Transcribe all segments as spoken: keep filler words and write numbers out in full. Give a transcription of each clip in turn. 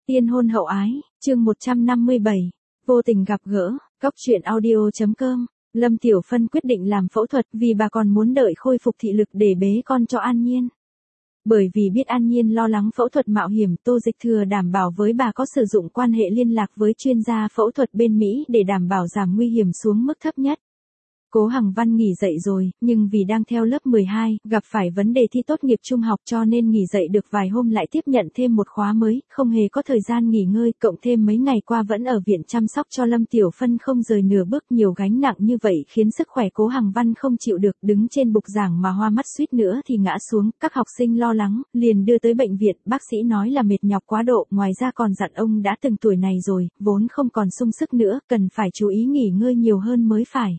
Tiên hôn hậu ái, chương một trăm năm mươi bảy, vô tình gặp gỡ, cóc truyện audio.com. Lâm Tiểu Phân quyết định làm phẫu thuật vì bà còn muốn đợi khôi phục thị lực để bế con cho An Nhiên. Bởi vì biết An Nhiên lo lắng phẫu thuật mạo hiểm, Tô Dịch Thừa đảm bảo với bà có sử dụng quan hệ liên lạc với chuyên gia phẫu thuật bên Mỹ để đảm bảo giảm nguy hiểm xuống mức thấp nhất. Cố Hằng Văn nghỉ dậy rồi, nhưng vì đang theo lớp mười hai, gặp phải vấn đề thi tốt nghiệp trung học cho nên nghỉ dậy được vài hôm lại tiếp nhận thêm một khóa mới, không hề có thời gian nghỉ ngơi, cộng thêm mấy ngày qua vẫn ở viện chăm sóc cho Lâm Tiểu Phân không rời nửa bước, nhiều gánh nặng như vậy khiến sức khỏe Cố Hằng Văn không chịu được, đứng trên bục giảng mà hoa mắt suýt nữa thì ngã xuống, các học sinh lo lắng, liền đưa tới bệnh viện, bác sĩ nói là mệt nhọc quá độ, ngoài ra còn dặn ông đã từng tuổi này rồi, vốn không còn sung sức nữa, cần phải chú ý nghỉ ngơi nhiều hơn mới phải.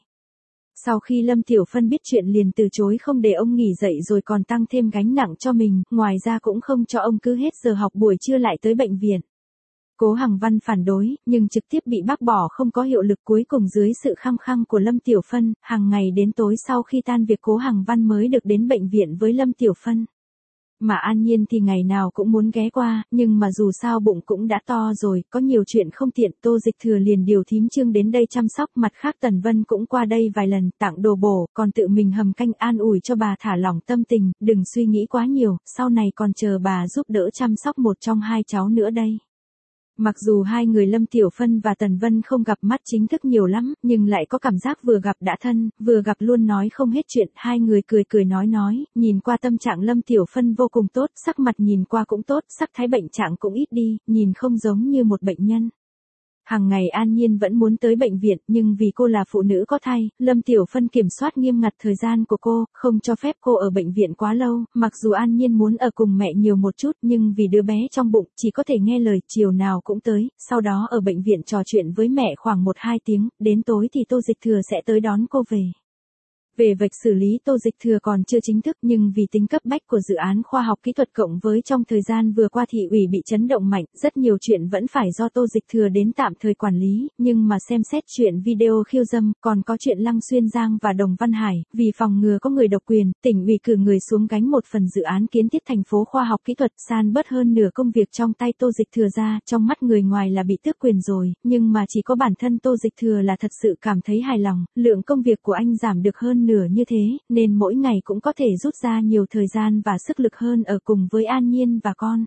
Sau khi Lâm Tiểu Phân biết chuyện liền từ chối không để ông nghỉ dậy rồi còn tăng thêm gánh nặng cho mình, ngoài ra cũng không cho ông cứ hết giờ học buổi trưa lại tới bệnh viện. Cố Hằng Văn phản đối, nhưng trực tiếp bị bác bỏ không có hiệu lực, cuối cùng dưới sự khăng khăng của Lâm Tiểu Phân, hàng ngày đến tối sau khi tan việc Cố Hằng Văn mới được đến bệnh viện với Lâm Tiểu Phân. Mà An Nhiên thì ngày nào cũng muốn ghé qua, nhưng mà dù sao bụng cũng đã to rồi, có nhiều chuyện không tiện, Tô Dịch Thừa liền điều thím Trương đến đây chăm sóc, mặt khác Tần Vân cũng qua đây vài lần, tặng đồ bổ, còn tự mình hầm canh an ủi cho bà thả lỏng tâm tình, đừng suy nghĩ quá nhiều, sau này còn chờ bà giúp đỡ chăm sóc một trong hai cháu nữa đây. Mặc dù hai người Lâm Tiểu Phân và Tần Vân không gặp mắt chính thức nhiều lắm, nhưng lại có cảm giác vừa gặp đã thân, vừa gặp luôn nói không hết chuyện, hai người cười cười nói nói, nhìn qua tâm trạng Lâm Tiểu Phân vô cùng tốt, sắc mặt nhìn qua cũng tốt, sắc thái bệnh trạng cũng ít đi, nhìn không giống như một bệnh nhân. Hàng ngày An Nhiên vẫn muốn tới bệnh viện, nhưng vì cô là phụ nữ có thai, Lâm Tiểu Phân kiểm soát nghiêm ngặt thời gian của cô, không cho phép cô ở bệnh viện quá lâu, mặc dù An Nhiên muốn ở cùng mẹ nhiều một chút, nhưng vì đứa bé trong bụng, chỉ có thể nghe lời, chiều nào cũng tới, sau đó ở bệnh viện trò chuyện với mẹ khoảng một hai tiếng, đến tối thì Tô Dịch Thừa sẽ tới đón cô về. Về vạch xử lý Tô Dịch Thừa còn chưa chính thức, nhưng vì tính cấp bách của dự án khoa học kỹ thuật cộng với trong thời gian vừa qua thị ủy bị chấn động mạnh, rất nhiều chuyện vẫn phải do Tô Dịch Thừa đến tạm thời quản lý, nhưng mà xem xét chuyện video khiêu dâm, còn có chuyện Lăng Xuyên Giang và Đồng Văn Hải, vì phòng ngừa có người độc quyền, tỉnh ủy cử người xuống gánh một phần dự án kiến thiết thành phố khoa học kỹ thuật, san bớt hơn nửa công việc trong tay Tô Dịch Thừa ra, trong mắt người ngoài là bị tước quyền rồi, nhưng mà chỉ có bản thân Tô Dịch Thừa là thật sự cảm thấy hài lòng, lượng công việc của anh giảm được hơn nửa như thế, nên mỗi ngày cũng có thể rút ra nhiều thời gian và sức lực hơn ở cùng với An Nhiên và con.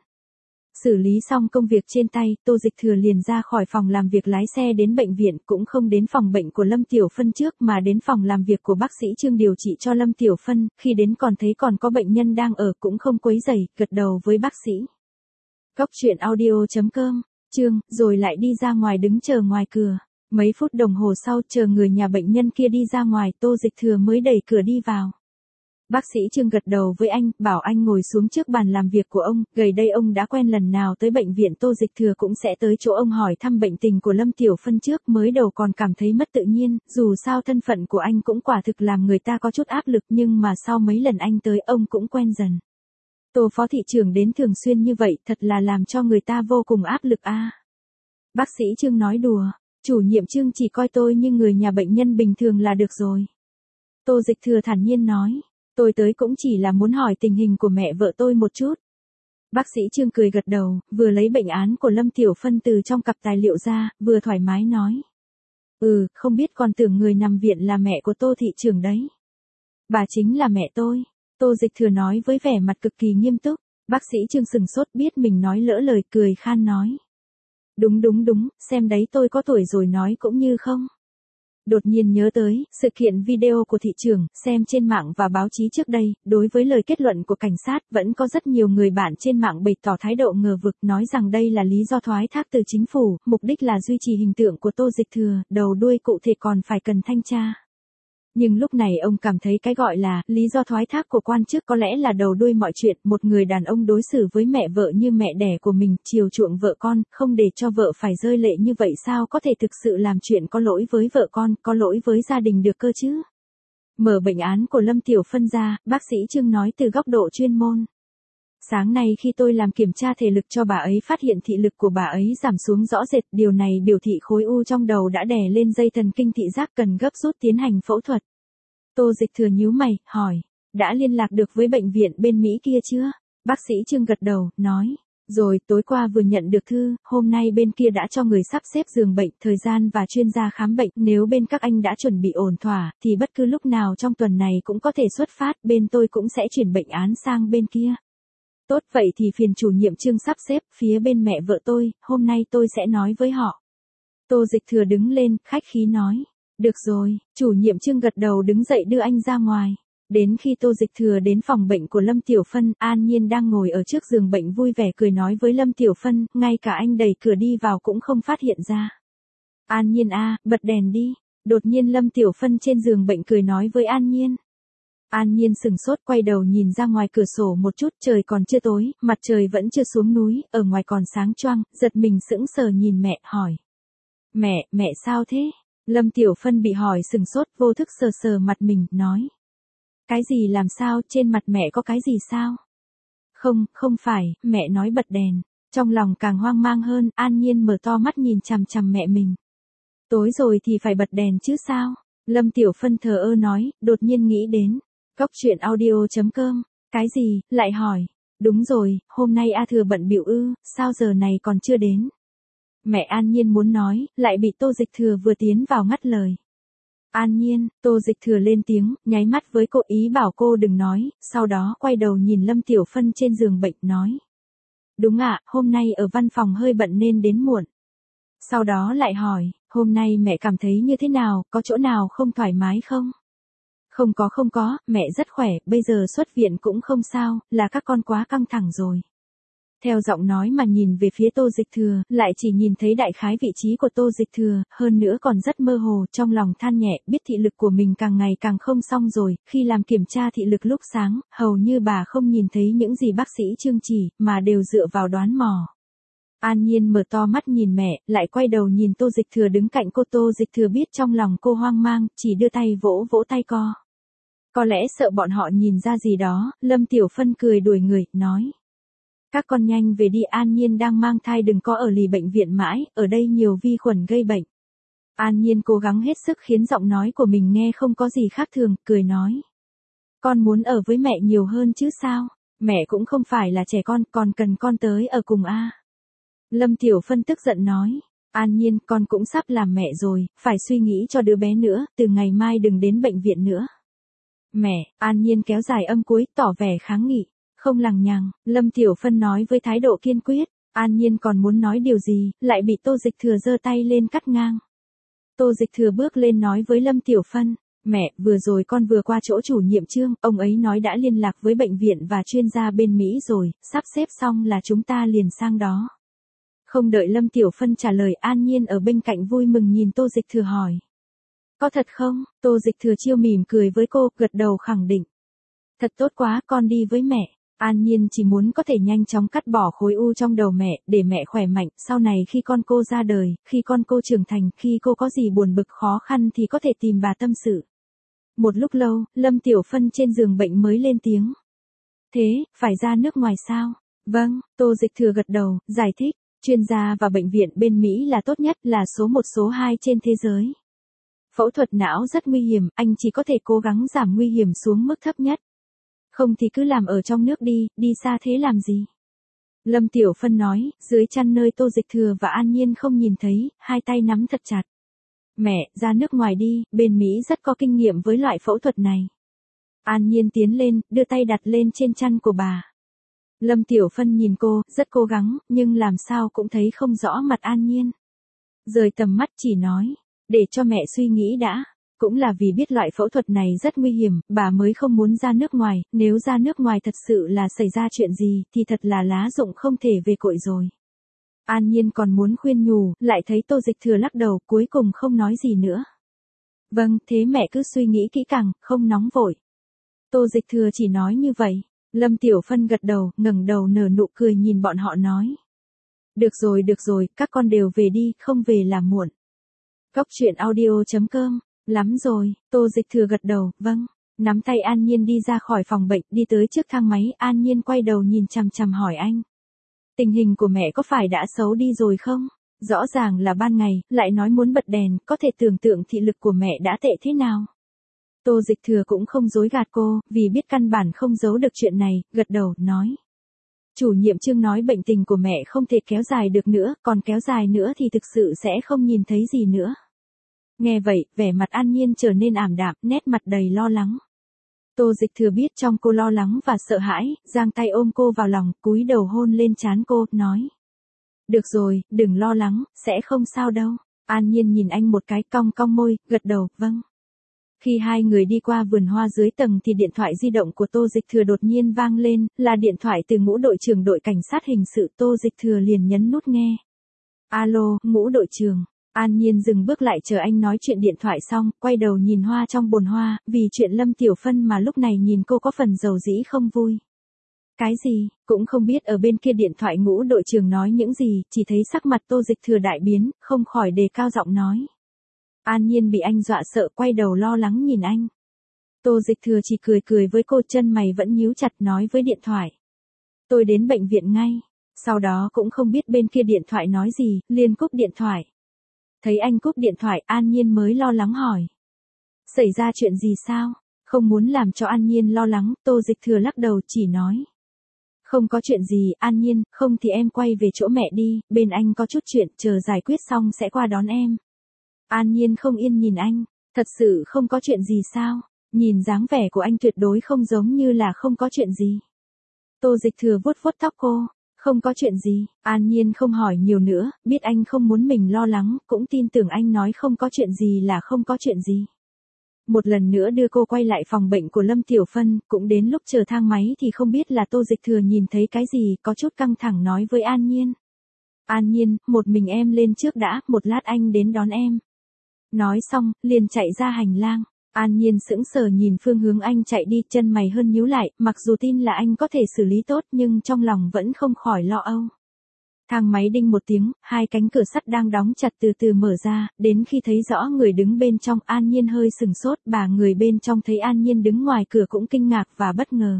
Xử lý xong công việc trên tay, Tô Dịch Thừa liền ra khỏi phòng làm việc lái xe đến bệnh viện, cũng không đến phòng bệnh của Lâm Tiểu Phân trước mà đến phòng làm việc của bác sĩ Trương điều trị cho Lâm Tiểu Phân, khi đến còn thấy còn có bệnh nhân đang ở cũng không quấy rầy, gật đầu với bác sĩ. Cóc truyện audio.com, Trương, rồi lại đi ra ngoài đứng chờ ngoài cửa. Mấy phút đồng hồ sau chờ người nhà bệnh nhân kia đi ra ngoài, Tô Dịch Thừa mới đẩy cửa đi vào. Bác sĩ Trương gật đầu với anh, bảo anh ngồi xuống trước bàn làm việc của ông, gần đây ông đã quen lần nào tới bệnh viện Tô Dịch Thừa cũng sẽ tới chỗ ông hỏi thăm bệnh tình của Lâm Tiểu Phân trước, mới đầu còn cảm thấy mất tự nhiên, dù sao thân phận của anh cũng quả thực làm người ta có chút áp lực, nhưng mà sau mấy lần anh tới ông cũng quen dần. Tô phó thị trưởng đến thường xuyên như vậy thật là làm cho người ta vô cùng áp lực a. À. Bác sĩ Trương nói đùa. Chủ nhiệm Trương chỉ coi tôi như người nhà bệnh nhân bình thường là được rồi. Tô Dịch Thừa thản nhiên nói, tôi tới cũng chỉ là muốn hỏi tình hình của mẹ vợ tôi một chút. Bác sĩ Trương cười gật đầu, vừa lấy bệnh án của Lâm Tiểu Phân từ trong cặp tài liệu ra, vừa thoải mái nói. Ừ, không biết còn tưởng người nằm viện là mẹ của Tô thị trưởng đấy. Bà chính là mẹ tôi. Tô Dịch Thừa nói với vẻ mặt cực kỳ nghiêm túc. Bác sĩ Trương sừng sốt biết mình nói lỡ lời, cười khan nói. Đúng đúng đúng, xem đấy tôi có tuổi rồi nói cũng như không. Đột nhiên nhớ tới, sự kiện video của thị trưởng, xem trên mạng và báo chí trước đây, đối với lời kết luận của cảnh sát, vẫn có rất nhiều người bạn trên mạng bày tỏ thái độ ngờ vực, nói rằng đây là lý do thoái thác từ chính phủ, mục đích là duy trì hình tượng của Tô Dịch Thừa, đầu đuôi cụ thể còn phải cần thanh tra. Nhưng lúc này ông cảm thấy cái gọi là lý do thoái thác của quan chức có lẽ là đầu đuôi mọi chuyện, một người đàn ông đối xử với mẹ vợ như mẹ đẻ của mình, chiều chuộng vợ con, không để cho vợ phải rơi lệ như vậy sao có thể thực sự làm chuyện có lỗi với vợ con, có lỗi với gia đình được cơ chứ. Mở bệnh án của Lâm Tiểu Phân ra, bác sĩ Trương nói từ góc độ chuyên môn. Sáng nay khi tôi làm kiểm tra thể lực cho bà ấy phát hiện thị lực của bà ấy giảm xuống rõ rệt, điều này biểu thị khối u trong đầu đã đè lên dây thần kinh thị giác, cần gấp rút tiến hành phẫu thuật. Tô Dịch Thừa nhíu mày, hỏi, đã liên lạc được với bệnh viện bên Mỹ kia chưa? Bác sĩ Trương gật đầu, nói, Rồi, tối qua vừa nhận được thư, hôm nay bên kia đã cho người sắp xếp giường bệnh, thời gian và chuyên gia khám bệnh, nếu bên các anh đã chuẩn bị ổn thỏa, thì bất cứ lúc nào trong tuần này cũng có thể xuất phát, bên tôi cũng sẽ chuyển bệnh án sang bên kia. Tốt, vậy thì phiền chủ nhiệm Trương sắp xếp, phía bên mẹ vợ tôi, hôm nay tôi sẽ nói với họ. Tô Dịch Thừa đứng lên, khách khí nói. Được rồi, chủ nhiệm Trương gật đầu đứng dậy đưa anh ra ngoài. Đến khi Tô Dịch Thừa đến phòng bệnh của Lâm Tiểu Phân, An Nhiên đang ngồi ở trước giường bệnh vui vẻ cười nói với Lâm Tiểu Phân, ngay cả anh đẩy cửa đi vào cũng không phát hiện ra. An Nhiên a, bật đèn đi. Đột nhiên Lâm Tiểu Phân trên giường bệnh cười nói với An Nhiên. An Nhiên sừng sốt quay đầu nhìn ra ngoài cửa sổ một chút, trời còn chưa tối, mặt trời vẫn chưa xuống núi, ở ngoài còn sáng choang, giật mình sững sờ nhìn mẹ, hỏi. Mẹ, mẹ sao thế? Lâm Tiểu Phân bị hỏi sừng sốt, vô thức sờ sờ mặt mình, nói. Cái gì làm sao, trên mặt mẹ có cái gì sao? Không, không phải, mẹ nói bật đèn. Trong lòng càng hoang mang hơn, An Nhiên mở to mắt nhìn chằm chằm mẹ mình. Tối rồi thì phải bật đèn chứ sao? Lâm Tiểu Phân thờ ơ nói, đột nhiên nghĩ đến. Cóc truyện audio chấm com. Cái gì, lại hỏi. Đúng rồi, hôm nay A Thừa bận bịu ư, sao giờ này còn chưa đến? Mẹ An Nhiên muốn nói, lại bị Tô Dịch Thừa vừa tiến vào ngắt lời. An Nhiên, Tô Dịch Thừa lên tiếng, nháy mắt với cô ý bảo cô đừng nói, sau đó quay đầu nhìn Lâm Tiểu Phân trên giường bệnh, nói. Đúng ạ, hôm nay ở văn phòng hơi bận nên đến muộn. Sau đó lại hỏi, hôm nay mẹ cảm thấy như thế nào, có chỗ nào không thoải mái không? Không có không có, mẹ rất khỏe, bây giờ xuất viện cũng không sao, là các con quá căng thẳng rồi. Theo giọng nói mà nhìn về phía Tô Dịch Thừa, lại chỉ nhìn thấy đại khái vị trí của Tô Dịch Thừa, hơn nữa còn rất mơ hồ, trong lòng than nhẹ, biết thị lực của mình càng ngày càng không xong rồi, khi làm kiểm tra thị lực lúc sáng, hầu như bà không nhìn thấy những gì bác sĩ Trương chỉ, mà đều dựa vào đoán mò. An Nhiên mở to mắt nhìn mẹ, lại quay đầu nhìn Tô Dịch Thừa đứng cạnh cô. Tô Dịch Thừa biết trong lòng cô hoang mang, chỉ đưa tay vỗ vỗ tay co. Có lẽ sợ bọn họ nhìn ra gì đó, Lâm Tiểu Phân cười đuổi người, nói. Các con nhanh về đi, An Nhiên đang mang thai đừng có ở lì bệnh viện mãi, ở đây nhiều vi khuẩn gây bệnh. An Nhiên cố gắng hết sức khiến giọng nói của mình nghe không có gì khác thường, cười nói. Con muốn ở với mẹ nhiều hơn chứ sao, mẹ cũng không phải là trẻ con, còn cần con tới ở cùng a. Lâm Tiểu Phân tức giận nói. An Nhiên, con cũng sắp làm mẹ rồi, phải suy nghĩ cho đứa bé nữa, từ ngày mai đừng đến bệnh viện nữa. Mẹ, An Nhiên kéo dài âm cuối, tỏ vẻ kháng nghị. Không lằng nhằng, Lâm Tiểu Phân nói với thái độ kiên quyết. An Nhiên còn muốn nói điều gì, lại bị Tô Dịch Thừa giơ tay lên cắt ngang. Tô Dịch Thừa bước lên nói với Lâm Tiểu Phân. Mẹ, vừa rồi con vừa qua chỗ chủ nhiệm Trương, ông ấy nói đã liên lạc với bệnh viện và chuyên gia bên Mỹ rồi, sắp xếp xong là chúng ta liền sang đó. Không đợi Lâm Tiểu Phân trả lời, An Nhiên ở bên cạnh vui mừng nhìn Tô Dịch Thừa hỏi. Có thật không? Tô Dịch Thừa chiêu mỉm cười với cô, gật đầu khẳng định. Thật tốt quá, con đi với mẹ. An Nhiên chỉ muốn có thể nhanh chóng cắt bỏ khối u trong đầu mẹ, để mẹ khỏe mạnh, sau này khi con cô ra đời, khi con cô trưởng thành, khi cô có gì buồn bực khó khăn thì có thể tìm bà tâm sự. Một lúc lâu, Lâm Tiểu Phân trên giường bệnh mới lên tiếng. Thế, phải ra nước ngoài sao? Vâng, Tô Dịch Thừa gật đầu, giải thích, chuyên gia và bệnh viện bên Mỹ là tốt nhất, là số một số hai trên thế giới. Phẫu thuật não rất nguy hiểm, anh chỉ có thể cố gắng giảm nguy hiểm xuống mức thấp nhất. Không thì cứ làm ở trong nước đi, đi xa thế làm gì? Lâm Tiểu Phân nói, dưới chăn nơi Tô Dịch Thừa và An Nhiên không nhìn thấy, hai tay nắm thật chặt. Mẹ, ra nước ngoài đi, bên Mỹ rất có kinh nghiệm với loại phẫu thuật này. An Nhiên tiến lên, đưa tay đặt lên trên chăn của bà. Lâm Tiểu Phân nhìn cô, rất cố gắng, nhưng làm sao cũng thấy không rõ mặt An Nhiên. Rời tầm mắt chỉ nói, để cho mẹ suy nghĩ đã. Cũng là vì biết loại phẫu thuật này rất nguy hiểm, bà mới không muốn ra nước ngoài, nếu ra nước ngoài thật sự là xảy ra chuyện gì, thì thật là lá rụng không thể về cội rồi. An Nhiên còn muốn khuyên nhủ, lại thấy Tô Dịch Thừa lắc đầu, cuối cùng không nói gì nữa. Vâng, thế mẹ cứ suy nghĩ kỹ càng, không nóng vội. Tô Dịch Thừa chỉ nói như vậy. Lâm Tiểu Phân gật đầu, ngẩng đầu nở nụ cười nhìn bọn họ nói. Được rồi được rồi, các con đều về đi, không về là muộn. Cóc truyện audio chấm com. Lắm rồi, Tô Dịch Thừa gật đầu, vâng. Nắm tay An Nhiên đi ra khỏi phòng bệnh, đi tới trước thang máy, An Nhiên quay đầu nhìn chằm chằm hỏi anh. Tình hình của mẹ có phải đã xấu đi rồi không? Rõ ràng là ban ngày, lại nói muốn bật đèn, có thể tưởng tượng thị lực của mẹ đã tệ thế nào. Tô Dịch Thừa cũng không dối gạt cô, vì biết căn bản không giấu được chuyện này, gật đầu, nói. Chủ nhiệm Trương nói bệnh tình của mẹ không thể kéo dài được nữa, còn kéo dài nữa thì thực sự sẽ không nhìn thấy gì nữa. Nghe vậy, vẻ mặt An Nhiên trở nên ảm đạm, nét mặt đầy lo lắng. Tô Dịch Thừa biết trong cô lo lắng và sợ hãi, giang tay ôm cô vào lòng, cúi đầu hôn lên trán cô, nói. Được rồi, đừng lo lắng, sẽ không sao đâu. An Nhiên nhìn anh một cái, cong cong môi, gật đầu, vâng. Khi hai người đi qua vườn hoa dưới tầng thì điện thoại di động của Tô Dịch Thừa đột nhiên vang lên, là điện thoại từ Ngũ đội trưởng đội cảnh sát hình sự. Tô Dịch Thừa liền nhấn nút nghe. Alo, Ngũ đội trưởng. An Nhiên dừng bước lại chờ anh nói chuyện điện thoại xong, quay đầu nhìn hoa trong bồn hoa, vì chuyện Lâm Tiểu Phân mà lúc này nhìn cô có phần dầu dĩ không vui. Cái gì, cũng không biết ở bên kia điện thoại Ngũ đội trưởng nói những gì, chỉ thấy sắc mặt Tô Dịch Thừa đại biến, không khỏi đề cao giọng nói. An Nhiên bị anh dọa sợ, quay đầu lo lắng nhìn anh. Tô Dịch Thừa chỉ cười cười với cô, chân mày vẫn nhíu chặt, nói với điện thoại. Tôi đến bệnh viện ngay. Sau đó cũng không biết bên kia điện thoại nói gì, liền cúp điện thoại. Thấy anh cúp điện thoại, An Nhiên mới lo lắng hỏi. Xảy ra chuyện gì sao? Không muốn làm cho An Nhiên lo lắng, Tô Dịch Thừa lắc đầu chỉ nói. Không có chuyện gì, An Nhiên, không thì em quay về chỗ mẹ đi, bên anh có chút chuyện, chờ giải quyết xong sẽ qua đón em. An Nhiên không yên nhìn anh, thật sự không có chuyện gì sao? Nhìn dáng vẻ của anh tuyệt đối không giống như là không có chuyện gì. Tô Dịch Thừa vuốt vuốt tóc cô. Không có chuyện gì, An Nhiên không hỏi nhiều nữa, biết anh không muốn mình lo lắng, cũng tin tưởng anh nói không có chuyện gì là không có chuyện gì. Một lần nữa đưa cô quay lại phòng bệnh của Lâm Tiểu Phân, cũng đến lúc chờ thang máy thì không biết là Tô Dịch Thừa nhìn thấy cái gì, có chút căng thẳng nói với An Nhiên. An Nhiên, một mình em lên trước đã, một lát anh đến đón em. Nói xong, liền chạy ra hành lang. An Nhiên sững sờ nhìn phương hướng anh chạy đi, chân mày hơn nhíu lại, mặc dù tin là anh có thể xử lý tốt nhưng trong lòng vẫn không khỏi lo âu. Thang máy đinh một tiếng, hai cánh cửa sắt đang đóng chặt từ từ mở ra, đến khi thấy rõ người đứng bên trong, An Nhiên hơi sừng sốt, bà người bên trong thấy An Nhiên đứng ngoài cửa cũng kinh ngạc và bất ngờ.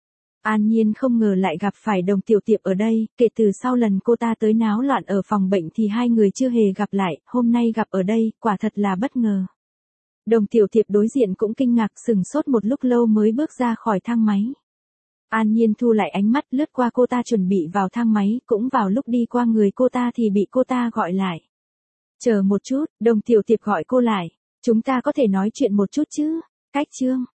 An Nhiên không ngờ lại gặp phải Đồng Tiểu Tiệp ở đây, kể từ sau lần cô ta tới náo loạn ở phòng bệnh thì hai người chưa hề gặp lại, hôm nay gặp ở đây, quả thật là bất ngờ. Đồng Tiểu Tiệp đối diện cũng kinh ngạc, sừng sốt một lúc lâu mới bước ra khỏi thang máy. An Nhiên thu lại ánh mắt, lướt qua cô ta chuẩn bị vào thang máy, cũng vào lúc đi qua người cô ta thì bị cô ta gọi lại. Chờ một chút, Đồng Tiểu Tiệp gọi cô lại, chúng ta có thể nói chuyện một chút chứ, Cách Trương.